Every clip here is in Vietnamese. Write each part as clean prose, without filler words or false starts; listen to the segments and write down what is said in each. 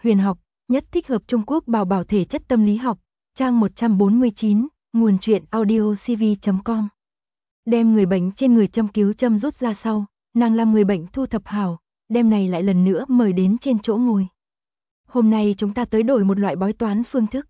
huyền học, nhất thích hợp Trung Quốc bảo bảo thể chất tâm lý học, trang 149, nguồn truyện audiocv.com. Đem người bệnh trên người châm cứu châm rút ra sau, nàng làm người bệnh thu thập hảo, đem này lại lần nữa mời đến trên chỗ ngồi. Hôm nay chúng ta tới đổi một loại bói toán phương thức.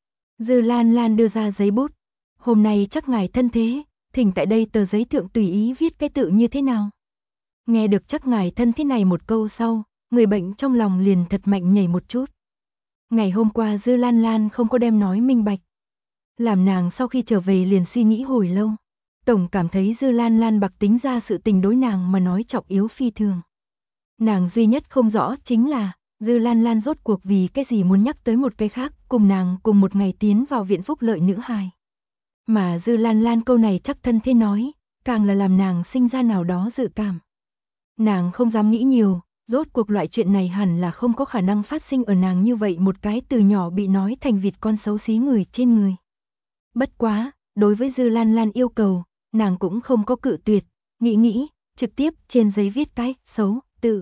Dư Lan Lan đưa ra giấy bút. Hôm nay chắc ngài thân thế, thỉnh tại đây tờ giấy thượng tùy ý viết cái tự như thế nào. Nghe được chắc ngài thân thế này một câu sau, người bệnh trong lòng liền thật mạnh nhảy một chút. Ngày hôm qua Dư Lan Lan không có đem nói minh bạch. Làm nàng sau khi trở về liền suy nghĩ hồi lâu. Tổng cảm thấy Dư Lan Lan bạc tính ra sự tình đối nàng mà nói trọng yếu phi thường. Nàng duy nhất không rõ chính là Dư Lan Lan rốt cuộc vì cái gì muốn nhắc tới một cái khác cùng nàng cùng một ngày tiến vào viện phúc lợi nữ hài. Mà Dư Lan Lan câu này chắc thân thế nói, càng là làm nàng sinh ra nào đó dự cảm. Nàng không dám nghĩ nhiều, rốt cuộc loại chuyện này hẳn là không có khả năng phát sinh ở nàng như vậy một cái từ nhỏ bị nói thành vịt con xấu xí người trên người. Bất quá, đối với Dư Lan Lan yêu cầu, nàng cũng không có cự tuyệt, nghĩ, trực tiếp trên giấy viết cái xấu tự.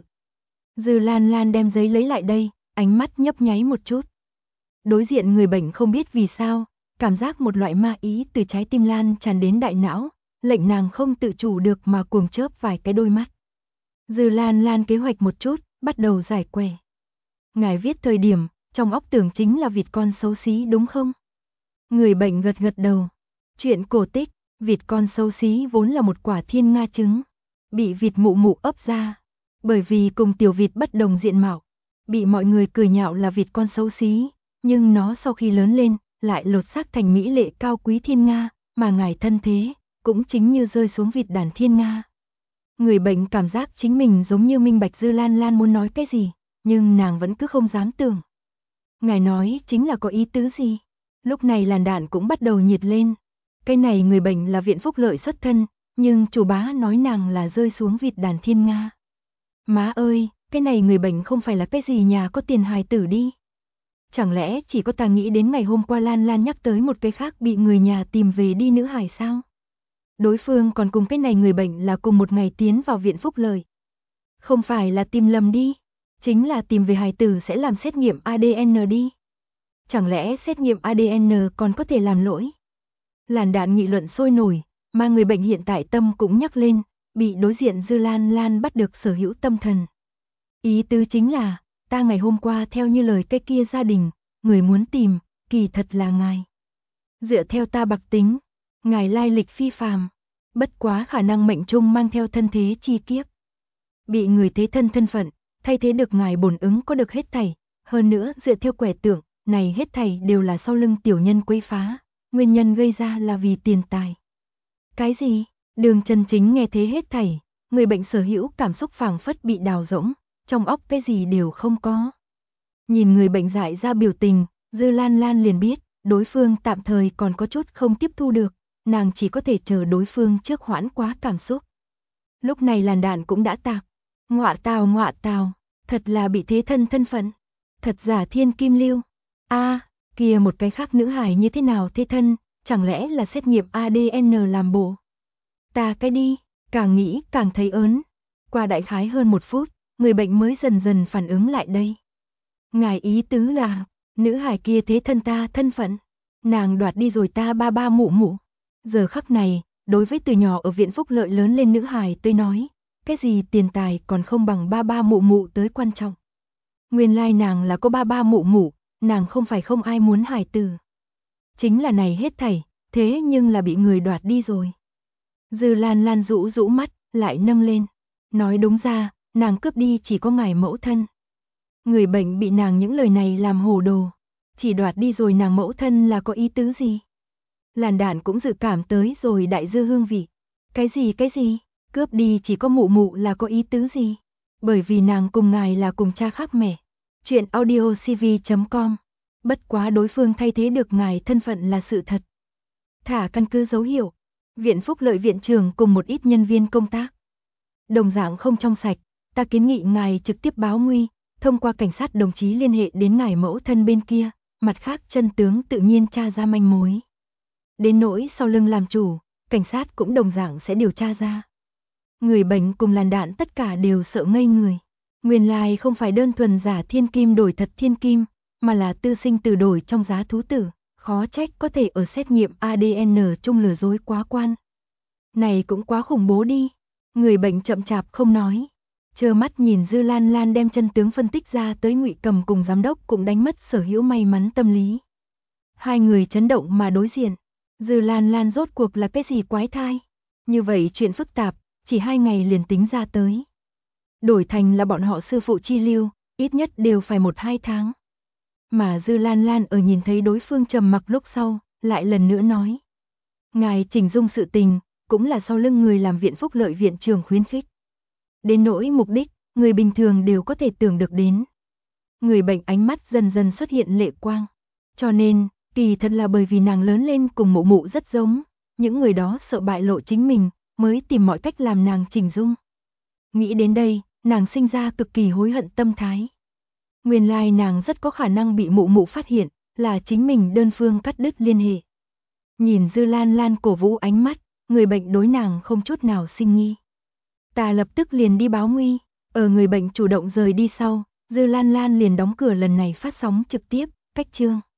Dư Lan Lan đem giấy lấy lại đây, ánh mắt nhấp nháy một chút. Đối diện người bệnh không biết vì sao, cảm giác một loại ma ý từ trái tim lan tràn đến đại não, lệnh nàng không tự chủ được mà cuồng chớp vài cái đôi mắt. Dư Lan Lan kế hoạch một chút, bắt đầu giải quẻ. Ngài viết thời điểm, trong óc tưởng chính là vịt con xấu xí đúng không? Người bệnh gật gật đầu. Chuyện cổ tích, vịt con xấu xí vốn là một quả thiên nga trứng, bị vịt mụ mụ ấp ra. Bởi vì cùng tiểu vịt bất đồng diện mạo, bị mọi người cười nhạo là vịt con xấu xí, nhưng nó sau khi lớn lên, lại lột xác thành mỹ lệ cao quý thiên nga, mà ngài thân thế, cũng chính như rơi xuống vịt đàn thiên nga. Người bệnh cảm giác chính mình giống như minh bạch Dư Lan Lan muốn nói cái gì, nhưng nàng vẫn cứ không dám tưởng. Ngài nói chính là có ý tứ gì? Lúc này làn đạn cũng bắt đầu nhiệt lên. Cái này người bệnh là viện phúc lợi xuất thân, nhưng chủ bá nói nàng là rơi xuống vịt đàn thiên nga. Má ơi, cái này người bệnh không phải là cái gì nhà có tiền hài tử đi. Chẳng lẽ chỉ có ta nghĩ đến ngày hôm qua Lan Lan nhắc tới một cái khác bị người nhà tìm về đi nữ hài sao? Đối phương còn cùng cái này người bệnh là cùng một ngày tiến vào viện phúc lợi. Không phải là tìm lầm đi, chính là tìm về hài tử sẽ làm xét nghiệm ADN đi. Chẳng lẽ xét nghiệm ADN còn có thể làm lỗi? Làn đạn nghị luận sôi nổi, mà người bệnh hiện tại tâm cũng nhắc lên, bị đối diện Dư Lan Lan bắt được sở hữu tâm thần. Ý tứ chính là, ta ngày hôm qua theo như lời cái kia gia đình, người muốn tìm, kỳ thật là ngài. Dựa theo ta bạc tính, ngài lai lịch phi phàm, bất quá khả năng mệnh trung mang theo thân thế chi kiếp. Bị người thế thân thân phận, thay thế được ngài bổn ứng có được hết thảy, hơn nữa dựa theo quẻ tượng, này hết thảy đều là sau lưng tiểu nhân quấy phá, nguyên nhân gây ra là vì tiền tài. Cái gì? Đường Chân Chính nghe thế hết thảy, người bệnh sở hữu cảm xúc phảng phất bị đào rỗng, trong óc cái gì đều không có. Nhìn người bệnh dại ra biểu tình, Dư Lan Lan liền biết, đối phương tạm thời còn có chút không tiếp thu được, nàng chỉ có thể chờ đối phương trước hoãn quá cảm xúc. Lúc này làn đạn cũng đã tạc, ngọa tào, thật là bị thế thân thân phận, thật giả thiên kim lưu. Kia một cái khác nữ hài như thế nào thế thân, chẳng lẽ là xét nghiệm ADN làm bộ. Ta cái đi, càng nghĩ càng thấy ớn. Qua đại khái hơn 1 phút, người bệnh mới dần dần phản ứng lại đây. Ngài ý tứ là, nữ hài kia thế thân ta thân phận, nàng đoạt đi rồi ta ba ba mụ mụ. Giờ khắc này, đối với từ nhỏ ở viện phúc lợi lớn lên nữ hài tôi nói, cái gì tiền tài còn không bằng ba ba mụ mụ tới quan trọng. Nguyên lai nàng là có ba ba mụ mụ, nàng không phải không ai muốn hài tử. Chính là này hết thảy, thế nhưng là bị người đoạt đi rồi. Dư Lan Lan rũ mắt, lại nâng lên. Nói đúng ra, nàng cướp đi chỉ có ngài mẫu thân. Người bệnh bị nàng những lời này làm hồ đồ. Chỉ đoạt đi rồi nàng mẫu thân là có ý tứ gì? Làn đạn cũng dự cảm tới rồi đại dư hương vị. Cái gì? Cướp đi chỉ có mụ mụ là có ý tứ gì? Bởi vì nàng cùng ngài là cùng cha khác mẹ. Chuyện audiocv.com. Bất quá đối phương thay thế được ngài thân phận là sự thật. Thả căn cứ dấu hiệu. Viện phúc lợi viện trưởng cùng một ít nhân viên công tác. Đồng dạng không trong sạch, ta kiến nghị ngài trực tiếp báo nguy, thông qua cảnh sát đồng chí liên hệ đến ngài mẫu thân bên kia, mặt khác chân tướng tự nhiên tra ra manh mối. Đến nỗi sau lưng làm chủ, cảnh sát cũng đồng dạng sẽ điều tra ra. Người bệnh cùng làn đạn tất cả đều sợ ngây người. Nguyên lai không phải đơn thuần giả thiên kim đổi thật thiên kim, mà là tư sinh tử đổi trong giá thú tử, khó trách có thể ở xét nghiệm ADN chung lừa dối quá quan. Này cũng quá khủng bố đi. Người bệnh chậm chạp không nói, trơ mắt nhìn Dư Lan Lan đem chân tướng phân tích ra tới. Ngụy Cầm cùng giám đốc cũng đánh mất sở hữu may mắn tâm lý. Hai người chấn động mà đối diện. Dư Lan Lan rốt cuộc là cái gì quái thai? Như vậy chuyện phức tạp, chỉ 2 ngày liền tính ra tới. Đổi thành là bọn họ sư phụ chi lưu, ít nhất đều phải 1-2 tháng. Mà Dư Lan Lan ở nhìn thấy đối phương trầm mặc lúc sau, lại lần nữa nói. Ngài chỉnh dung sự tình, cũng là sau lưng người làm viện phúc lợi viện trường khuyến khích. Đến nỗi mục đích, người bình thường đều có thể tưởng được đến. Người bệnh ánh mắt dần dần xuất hiện lệ quang. Cho nên, kỳ thật là bởi vì nàng lớn lên cùng mụ mụ rất giống, những người đó sợ bại lộ chính mình, mới tìm mọi cách làm nàng chỉnh dung. Nghĩ đến đây, nàng sinh ra cực kỳ hối hận tâm thái. Nguyên lai nàng rất có khả năng bị mụ mụ phát hiện, là chính mình đơn phương cắt đứt liên hệ. Nhìn Dư Lan Lan cổ vũ ánh mắt, người bệnh đối nàng không chút nào sinh nghi. Ta lập tức liền đi báo nguy, ở người bệnh chủ động rời đi sau, Dư Lan Lan liền đóng cửa lần này phát sóng trực tiếp, cách chương.